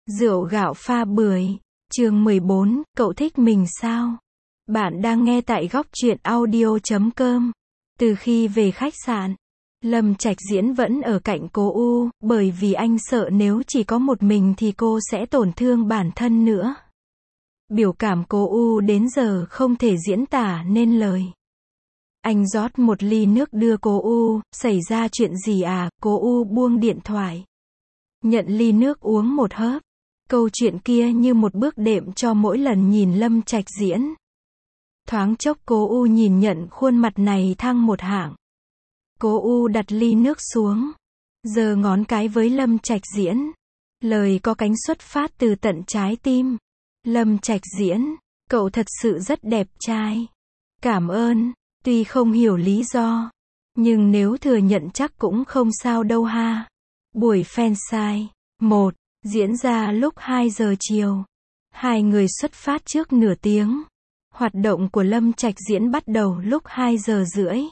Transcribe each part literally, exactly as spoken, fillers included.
Rượu gạo pha bưởi. Chương mười bốn, cậu thích mình sao? Bạn đang nghe tại góc truyện audio chấm com. Từ khi về khách sạn, Lâm Trạch Diễn vẫn ở cạnh cô U, bởi vì anh sợ nếu chỉ có một mình thì cô sẽ tổn thương bản thân nữa. Biểu cảm cô U đến giờ không thể diễn tả nên lời. Anh rót một ly nước đưa cô U, xảy ra chuyện gì à? Cô U buông điện thoại, nhận ly nước uống một hớp. Câu chuyện kia như một bước đệm cho mỗi lần nhìn Lâm Trạch Diễn. Thoáng chốc cô U nhìn nhận khuôn mặt này thăng một hạng. Cô U đặt ly nước xuống, giơ ngón cái với Lâm Trạch Diễn. Lời có cánh xuất phát từ tận trái tim. Lâm Trạch Diễn, cậu thật sự rất đẹp trai. Cảm ơn, tuy không hiểu lý do, nhưng nếu thừa nhận chắc cũng không sao đâu ha. Buổi fansite một diễn ra lúc hai giờ chiều. Hai người xuất phát trước nửa tiếng. Hoạt động của Lâm Trạch Diễn bắt đầu lúc hai giờ rưỡi.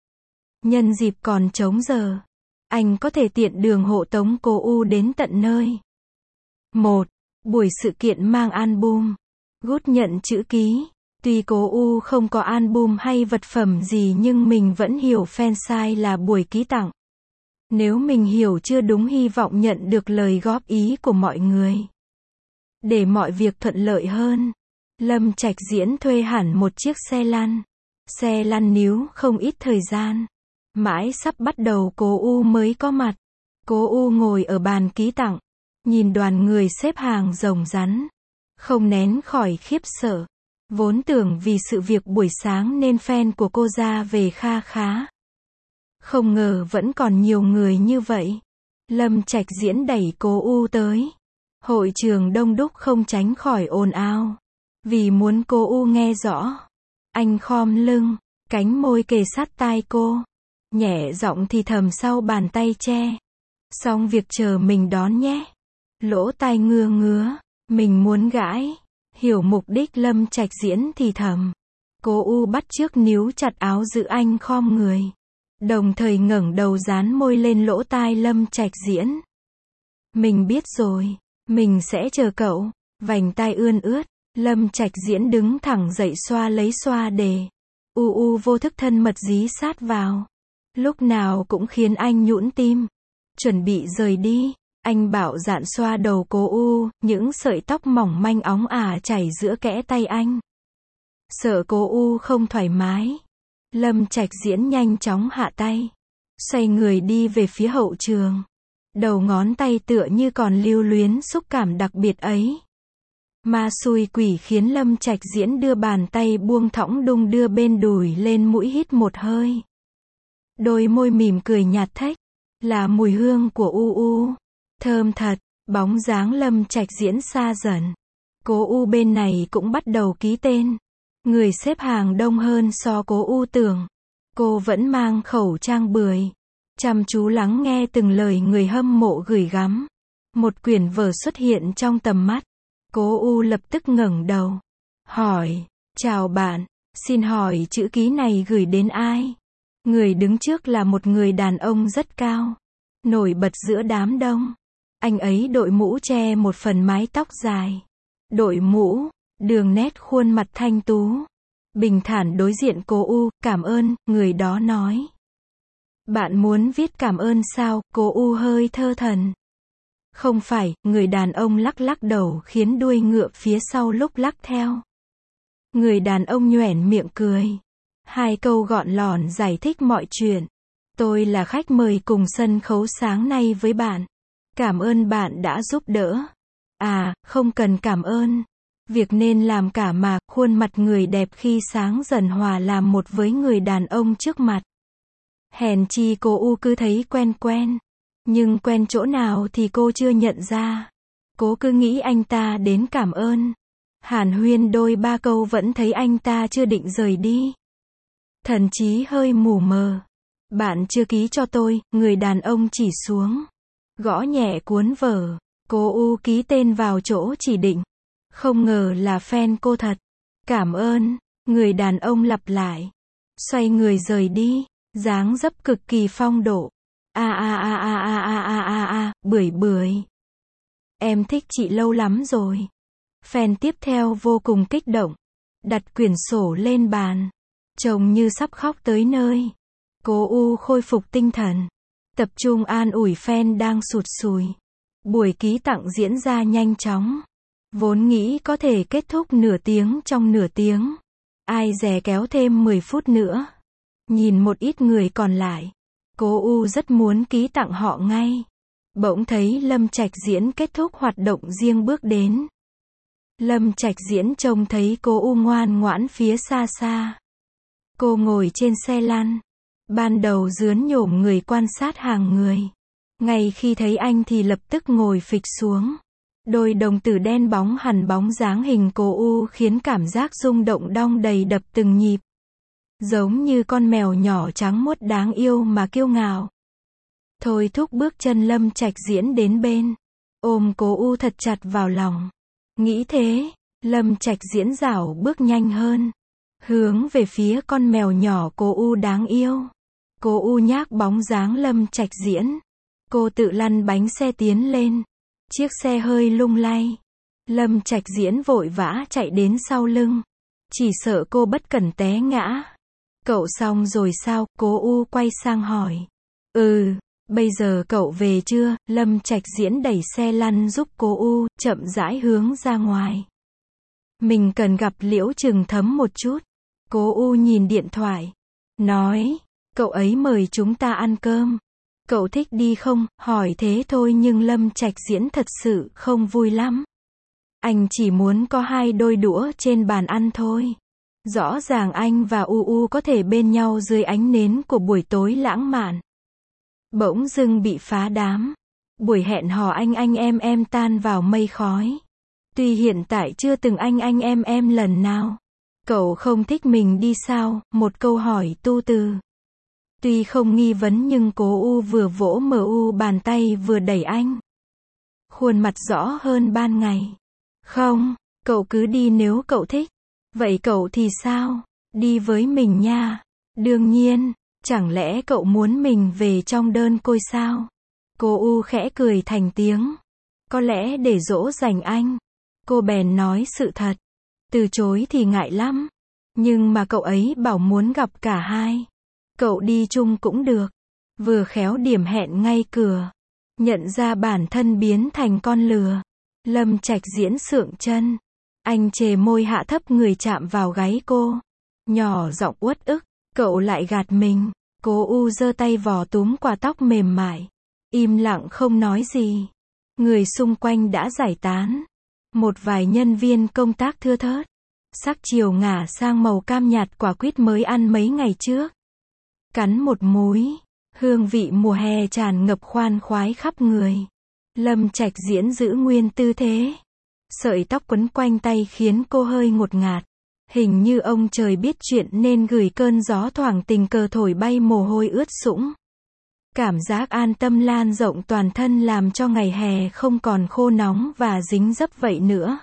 Nhân dịp còn trống giờ, anh có thể tiện đường hộ tống cô U đến tận nơi. một. Buổi sự kiện mang album. Gút nhận chữ ký. Tuy cô U không có album hay vật phẩm gì nhưng mình vẫn hiểu fansite là buổi ký tặng. Nếu mình hiểu chưa đúng hy vọng nhận được lời góp ý của mọi người. Để mọi việc thuận lợi hơn, Lâm Trạch Diễn thuê hẳn một chiếc xe lăn. Xe lăn níu không ít thời gian. Mãi sắp bắt đầu cô U mới có mặt. Cô U ngồi ở bàn ký tặng, nhìn đoàn người xếp hàng rồng rắn, không nén khỏi khiếp sợ. Vốn tưởng vì sự việc buổi sáng nên fan của cô ra về kha khá. Không ngờ vẫn còn nhiều người như vậy. Lâm Trạch Diễn đẩy cô U tới. Hội trường đông đúc không tránh khỏi ồn ào. Vì muốn cô U nghe rõ, anh khom lưng, cánh môi kề sát tai cô, nhẹ giọng thì thầm sau bàn tay che. Xong việc chờ mình đón nhé. Lỗ tai ngứa ngứa, mình muốn gãi. Hiểu mục đích Lâm Trạch Diễn thì thầm. Cô U bắt chước níu chặt áo giữ anh khom người, đồng thời ngẩng đầu dán môi lên lỗ tai Lâm Trạch Diễn. Mình biết rồi, mình sẽ chờ cậu. Vành tai ươn ướt, Lâm Trạch Diễn đứng thẳng dậy xoa lấy xoa đề. U U vô thức thân mật dí sát vào. Lúc nào cũng khiến anh nhũn tim. Chuẩn bị rời đi, anh bạo dạn xoa đầu cô U, những sợi tóc mỏng manh óng ả chảy giữa kẽ tay anh. Sợ cô U không thoải mái, Lâm Trạch Diễn nhanh chóng hạ tay, xoay người đi về phía hậu trường. Đầu ngón tay tựa như còn lưu luyến xúc cảm đặc biệt ấy. Ma xui quỷ khiến Lâm Trạch Diễn đưa bàn tay buông thõng đung đưa bên đùi lên mũi hít một hơi. Đôi môi mỉm cười nhạt thách, là mùi hương của U U. Thơm thật. Bóng dáng Lâm Trạch Diễn xa dần. Cô U bên này cũng bắt đầu ký tên. Người xếp hàng đông hơn so cố U tưởng. Cô vẫn mang khẩu trang bưởi, chăm chú lắng nghe từng lời người hâm mộ gửi gắm. Một quyển vở xuất hiện trong tầm mắt. Cố U lập tức ngẩng đầu, hỏi, chào bạn, xin hỏi chữ ký này gửi đến ai? Người đứng trước là một người đàn ông rất cao, nổi bật giữa đám đông. Anh ấy đội mũ che một phần mái tóc dài. Đội mũ, đường nét khuôn mặt thanh tú. Bình thản đối diện cô U, cảm ơn, người đó nói. Bạn muốn viết cảm ơn sao? Cô U hơi thơ thẩn. Không phải, người đàn ông lắc lắc đầu khiến đuôi ngựa phía sau lúc lắc theo. Người đàn ông nhoẻn miệng cười. Hai câu gọn lỏn giải thích mọi chuyện. Tôi là khách mời cùng sân khấu sáng nay với bạn. Cảm ơn bạn đã giúp đỡ. À, không cần cảm ơn. Việc nên làm cả mà. Khuôn mặt người đẹp khi sáng dần hòa làm một với người đàn ông trước mặt. Hèn chi cô U cứ thấy quen quen. Nhưng quen chỗ nào thì cô chưa nhận ra. Cô cứ nghĩ anh ta đến cảm ơn. Hàn huyên đôi ba câu vẫn thấy anh ta chưa định rời đi. Thần trí hơi mù mờ. Bạn chưa ký cho tôi, người đàn ông chỉ xuống. Gõ nhẹ cuốn vở. Cô U ký tên vào chỗ chỉ định. Không ngờ là fan cô thật. Cảm ơn. Người đàn ông lặp lại. Xoay người rời đi. Dáng dấp cực kỳ phong độ. A a a a a a a a a, bưởi bưởi. Em thích chị lâu lắm rồi. Fan tiếp theo vô cùng kích động. Đặt quyển sổ lên bàn. Trông như sắp khóc tới nơi. Cố U khôi phục tinh thần. Tập trung an ủi fan đang sụt sùi. Buổi ký tặng diễn ra nhanh chóng. Vốn nghĩ có thể kết thúc nửa tiếng trong nửa tiếng. Ai dè kéo thêm mười phút nữa. Nhìn một ít người còn lại. Cố U rất muốn ký tặng họ ngay. Bỗng thấy Lâm Trạch Diễn kết thúc hoạt động riêng bước đến. Lâm Trạch Diễn trông thấy Cố U ngoan ngoãn phía xa xa. Cô ngồi trên xe lăn. Ban đầu dướn nhổm người quan sát hàng người. Ngay khi thấy anh thì lập tức ngồi phịch xuống. Đôi đồng tử đen bóng hằn bóng dáng hình Cố U khiến cảm giác rung động đong đầy đập từng nhịp. Giống như con mèo nhỏ trắng muốt đáng yêu mà kiêu ngạo. Thôi thúc bước chân Lâm Trạch Diễn đến bên. Ôm Cố U thật chặt vào lòng. Nghĩ thế, Lâm Trạch Diễn dảo bước nhanh hơn. Hướng về phía con mèo nhỏ Cố U đáng yêu. Cố U nhác bóng dáng Lâm Trạch Diễn. Cô tự lăn bánh xe tiến lên. Chiếc xe hơi lung lay. Lâm Trạch Diễn vội vã chạy đến sau lưng. Chỉ sợ cô bất cẩn té ngã. Cậu xong rồi sao? Cố U quay sang hỏi. Ừ, bây giờ cậu về chưa? Lâm Trạch Diễn đẩy xe lăn giúp Cố U, chậm rãi hướng ra ngoài. Mình cần gặp Liễu Trừng Thấm một chút. Cố U nhìn điện thoại. Nói, cậu ấy mời chúng ta ăn cơm. Cậu thích đi không? Hỏi thế thôi nhưng Lâm Trạch Diễn thật sự không vui lắm. Anh chỉ muốn có hai đôi đũa trên bàn ăn thôi. Rõ ràng anh và U U có thể bên nhau dưới ánh nến của buổi tối lãng mạn. Bỗng dưng bị phá đám. Buổi hẹn hò anh anh em em tan vào mây khói. Tuy hiện tại chưa từng anh anh em em lần nào. Cậu không thích mình đi sao? Một câu hỏi tu từ. Tuy không nghi vấn nhưng Cố U vừa vỗ mờ u bàn tay vừa đẩy anh. Khuôn mặt rõ hơn ban ngày. Không, cậu cứ đi nếu cậu thích. Vậy cậu thì sao? Đi với mình nha. Đương nhiên, chẳng lẽ cậu muốn mình về trong đơn côi sao? Cố U khẽ cười thành tiếng. Có lẽ để dỗ dành anh. Cô bèn nói sự thật. Từ chối thì ngại lắm. Nhưng mà cậu ấy bảo muốn gặp cả hai. Cậu đi chung cũng được. Vừa khéo điểm hẹn ngay cửa. Nhận ra bản thân biến thành con lừa. Lâm Trạch Diễn sượng chân. Anh chề môi hạ thấp người chạm vào gáy cô. Nhỏ giọng uất ức. Cậu lại gạt mình. Cố U giơ tay vò túm quả tóc mềm mại. Im lặng không nói gì. Người xung quanh đã giải tán. Một vài nhân viên công tác thưa thớt. Sắc chiều ngả sang màu cam nhạt quả quýt mới ăn mấy ngày trước. Cắn một múi. Hương vị mùa hè tràn ngập khoan khoái khắp người. Lâm Trạch Diễn giữ nguyên tư thế. Sợi tóc quấn quanh tay khiến cô hơi ngột ngạt. Hình như ông trời biết chuyện nên gửi cơn gió thoảng tình cờ thổi bay mồ hôi ướt sũng. Cảm giác an tâm lan rộng toàn thân làm cho ngày hè không còn khô nóng và dính dấp vậy nữa.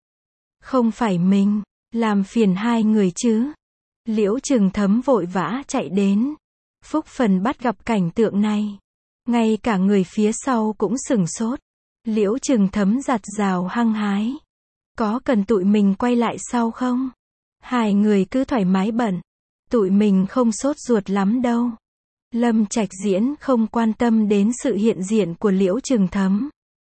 Không phải mình, làm phiền hai người chứ. Liễu Trừng Thấm vội vã chạy đến. Phúc phần bắt gặp cảnh tượng này. Ngay cả người phía sau cũng sửng sốt. Liễu Trừng Thấm giặt rào hăng hái. Có cần tụi mình quay lại sau không? Hai người cứ thoải mái bận. Tụi mình không sốt ruột lắm đâu. Lâm Trạch Diễn không quan tâm đến sự hiện diện của Liễu Trừng Thấm.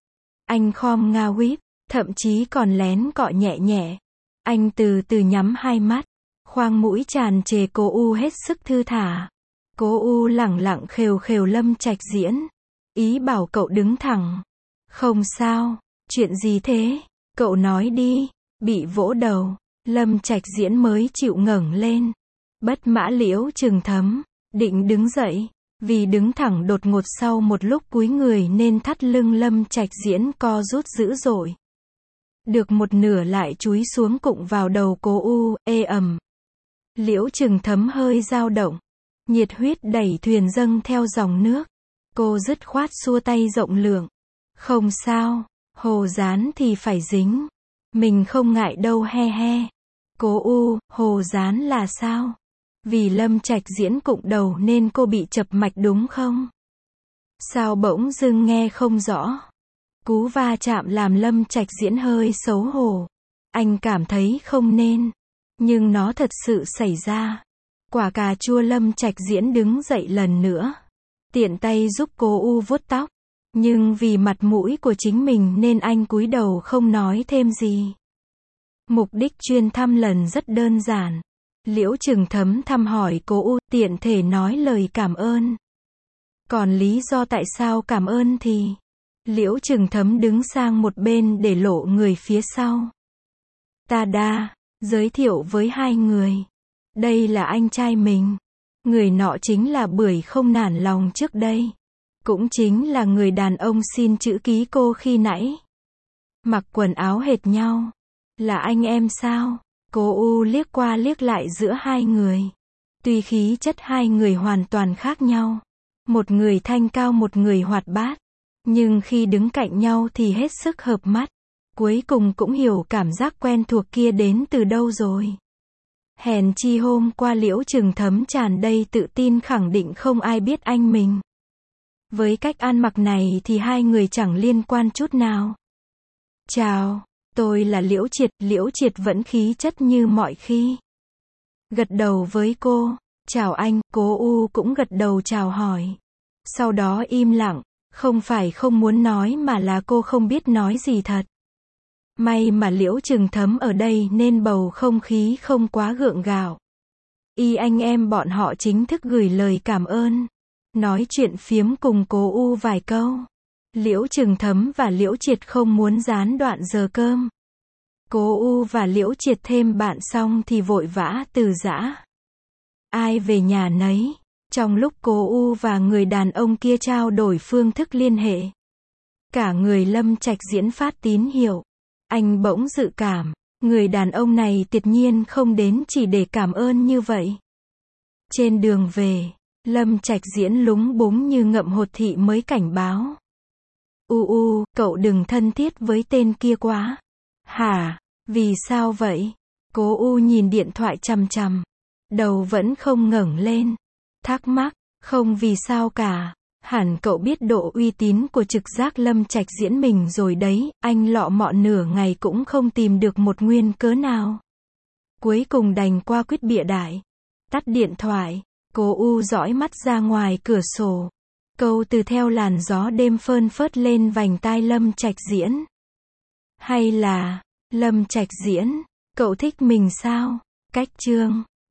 Anh khom nga huýt, thậm chí còn lén cọ nhẹ nhẹ. Anh từ từ nhắm hai mắt. Khoang mũi tràn trề Cố U hết sức thư thả. Cố U lẳng lặng khều khều Lâm Trạch Diễn. Ý bảo cậu đứng thẳng. Không sao, chuyện gì thế? Cậu nói đi. Bị vỗ đầu, Lâm Trạch Diễn mới chịu ngẩng lên. Bất mã Liễu Trừng Thấm, định đứng dậy. Vì đứng thẳng đột ngột sau một lúc cúi người nên thắt lưng Lâm Trạch Diễn co rút dữ dội. Được một nửa lại chúi xuống cụng vào đầu Cố U, ê ầm. Liễu Trừng Thấm hơi dao động. Nhiệt huyết đẩy thuyền dâng theo dòng nước. Cô dứt khoát xua tay rộng lượng. Không sao, hồ dán thì phải dính. Mình không ngại đâu he he. Cố U, hồ dán là sao? Vì Lâm Trạch Diễn cụng đầu nên cô bị chập mạch đúng không? Sao bỗng dưng nghe không rõ? Cú va chạm làm Lâm Trạch Diễn hơi xấu hổ. Anh cảm thấy không nên. Nhưng nó thật sự xảy ra. Quả cà chua. Lâm Trạch Diễn đứng dậy lần nữa. Tiện tay giúp cô U vuốt tóc. Nhưng vì mặt mũi của chính mình nên anh cúi đầu không nói thêm gì. Mục đích chuyên thăm lần rất đơn giản. Liễu Trừng Thấm thăm hỏi cô U, tiện thể nói lời cảm ơn. Còn lý do tại sao cảm ơn thì... Liễu Trừng Thấm đứng sang một bên để lộ người phía sau. Ta đa, giới thiệu với hai người. Đây là anh trai mình. Người nọ chính là Bưởi không nản lòng trước đây. Cũng chính là người đàn ông xin chữ ký cô khi nãy. Mặc quần áo hệt nhau. Là anh em sao? Cô U liếc qua liếc lại giữa hai người. Tuy khí chất hai người hoàn toàn khác nhau. Một người thanh cao, một người hoạt bát. Nhưng khi đứng cạnh nhau thì hết sức hợp mắt. Cuối cùng cũng hiểu cảm giác quen thuộc kia đến từ đâu rồi. Hèn chi hôm qua Liễu Trừng Thấm tràn đầy tự tin khẳng định không ai biết anh mình. Với cách ăn mặc này thì hai người chẳng liên quan chút nào. Chào, tôi là Liễu Triệt. Liễu Triệt vẫn khí chất như mọi khi. Gật đầu với cô. Chào anh. Cô U cũng gật đầu chào hỏi. Sau đó im lặng. Không phải không muốn nói mà là cô không biết nói gì thật. May mà Liễu Trừng Thấm ở đây nên bầu không khí không quá gượng gạo. Y anh em bọn họ chính thức gửi lời cảm ơn. Nói chuyện phiếm cùng cô U vài câu. Liễu Trừng Thấm và Liễu Triệt không muốn gián đoạn giờ cơm. Cô U và Liễu Triệt thêm bạn xong thì vội vã từ giã. Ai về nhà nấy. Trong lúc cô U và người đàn ông kia trao đổi phương thức liên hệ. Cả người Lâm Trạch Diễn phát tín hiệu. Anh bỗng dự cảm. Người đàn ông này tuyệt nhiên không đến chỉ để cảm ơn như vậy. Trên đường về. Lâm Trạch Diễn lúng búng như ngậm hột thị mới cảnh báo. U U, cậu đừng thân thiết với tên kia quá. Hả? Vì sao vậy? Cô U nhìn điện thoại chằm chằm. Đầu vẫn không ngẩng lên. Thắc mắc, không vì sao cả. Hẳn cậu biết độ uy tín của trực giác Lâm Trạch Diễn mình rồi đấy. Anh lọ mọ nửa ngày cũng không tìm được một nguyên cớ nào. Cuối cùng đành qua quyết bịa đại. Tắt điện thoại. Cô U dõi mắt ra ngoài cửa sổ. Câu từ theo làn gió đêm phơn phớt lên vành tai Lâm Trạch Diễn. Hay là, Lâm Trạch Diễn, cậu thích mình sao? Cách chương